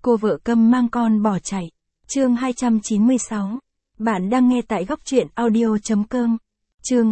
Cô vợ câm mang con bỏ chạy. Chương 296. Bạn đang nghe tại góc truyện audio.com. Chương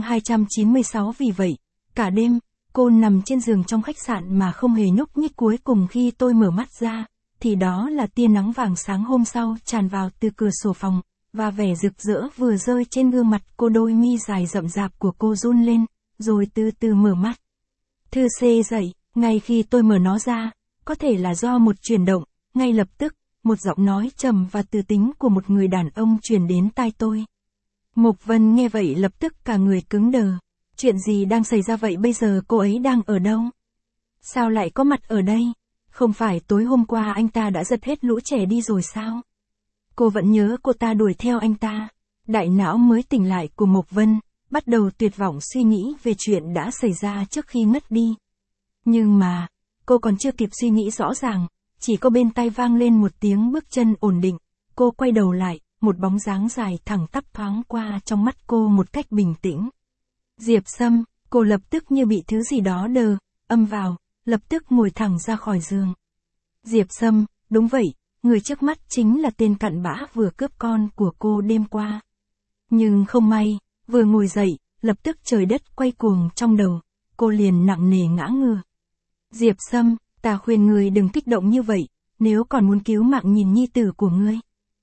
296. Vì vậy, cả đêm, cô nằm trên giường trong khách sạn mà không hề nhúc nhích. Cuối cùng khi tôi mở mắt ra, thì đó là tia nắng vàng sáng hôm sau tràn vào từ cửa sổ phòng, và vẻ rực rỡ vừa rơi trên gương mặt cô. Đôi mi dài rậm rạp của cô run lên, rồi từ từ mở mắt. Thư C dậy, ngay khi tôi mở nó ra, có thể là do một chuyển động, ngay lập tức, một giọng nói trầm và từ tính của một người đàn ông truyền đến tai tôi. Mộc Vân nghe vậy lập tức cả người cứng đờ. Chuyện gì đang xảy ra vậy? Bây giờ cô ấy đang ở đâu? Sao lại có mặt ở đây? Không phải tối hôm qua anh ta đã giật hết lũ trẻ đi rồi sao? Cô vẫn nhớ cô ta đuổi theo anh ta. Đại não mới tỉnh lại của Mộc Vân, bắt đầu tuyệt vọng suy nghĩ về chuyện đã xảy ra trước khi ngất đi. Nhưng mà, cô còn chưa kịp suy nghĩ rõ ràng, chỉ có bên tai vang lên một tiếng bước chân ổn định. Cô quay đầu lại, một bóng dáng dài thẳng tắp thoáng qua trong mắt cô một cách bình tĩnh. Diệp Sâm, cô lập tức như bị thứ gì đó đờ âm vào, lập tức ngồi thẳng ra khỏi giường. Diệp Sâm, đúng vậy, người trước mắt chính là tên cặn bã vừa cướp con của cô đêm qua. Nhưng không may, vừa ngồi dậy, lập tức trời đất quay cuồng trong đầu, cô liền nặng nề ngã ngửa. Diệp Sâm, ta khuyên người đừng kích động như vậy, nếu còn muốn cứu mạng nhìn nhi tử của ngươi.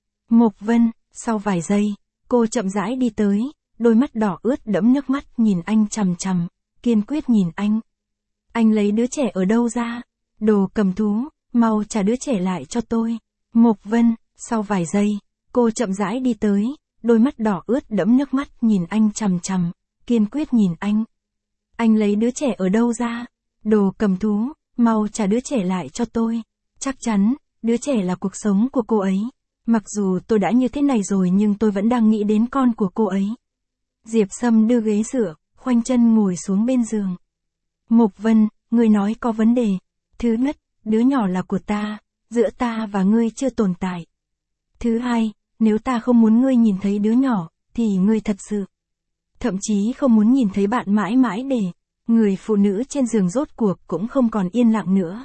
Mộc Vân, sau vài giây, cô chậm rãi đi tới, đôi mắt đỏ ướt đẫm nước mắt nhìn anh chằm chằm, kiên quyết nhìn anh. Anh lấy đứa trẻ ở đâu ra? Đồ cầm thú, mau trả đứa trẻ lại cho tôi. Mộc Vân, sau vài giây, cô chậm rãi đi tới, đôi mắt đỏ ướt đẫm nước mắt nhìn anh chằm chằm, kiên quyết nhìn anh. Anh lấy đứa trẻ ở đâu ra? Đồ cầm thú, mau trả đứa trẻ lại cho tôi. Chắc chắn, đứa trẻ là cuộc sống của cô ấy. Mặc dù tôi đã như thế này rồi nhưng tôi vẫn đang nghĩ đến con của cô ấy. Diệp Sâm đưa ghế dựa, khoanh chân ngồi xuống bên giường. Mộc Vân, ngươi nói có vấn đề. Thứ nhất, đứa nhỏ là của ta, giữa ta và ngươi chưa tồn tại. Thứ hai, nếu ta không muốn ngươi nhìn thấy đứa nhỏ, thì ngươi thật sự thậm chí không muốn nhìn thấy bạn mãi mãi để. Người phụ nữ trên giường rốt cuộc cũng không còn yên lặng nữa.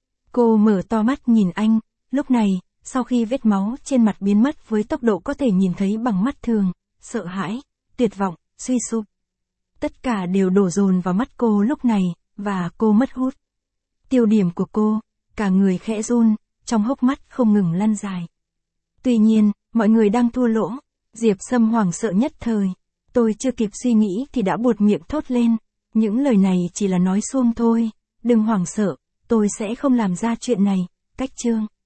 Cô mở to mắt nhìn anh, lúc này, sau khi vết máu trên mặt biến mất với tốc độ có thể nhìn thấy bằng mắt thường, sợ hãi, tuyệt vọng, suy sụp. Tất cả đều đổ dồn vào mắt cô lúc này, và cô mất hút. Tiêu điểm của cô, cả người khẽ run, trong hốc mắt không ngừng lăn dài. Tuy nhiên, mọi người đang thua lỗ. Diệp Sâm hoảng sợ nhất thời. Tôi chưa kịp suy nghĩ thì đã buột miệng thốt lên. Những lời này chỉ là nói suông thôi, đừng hoảng sợ, tôi sẽ không làm ra chuyện này. Cách chương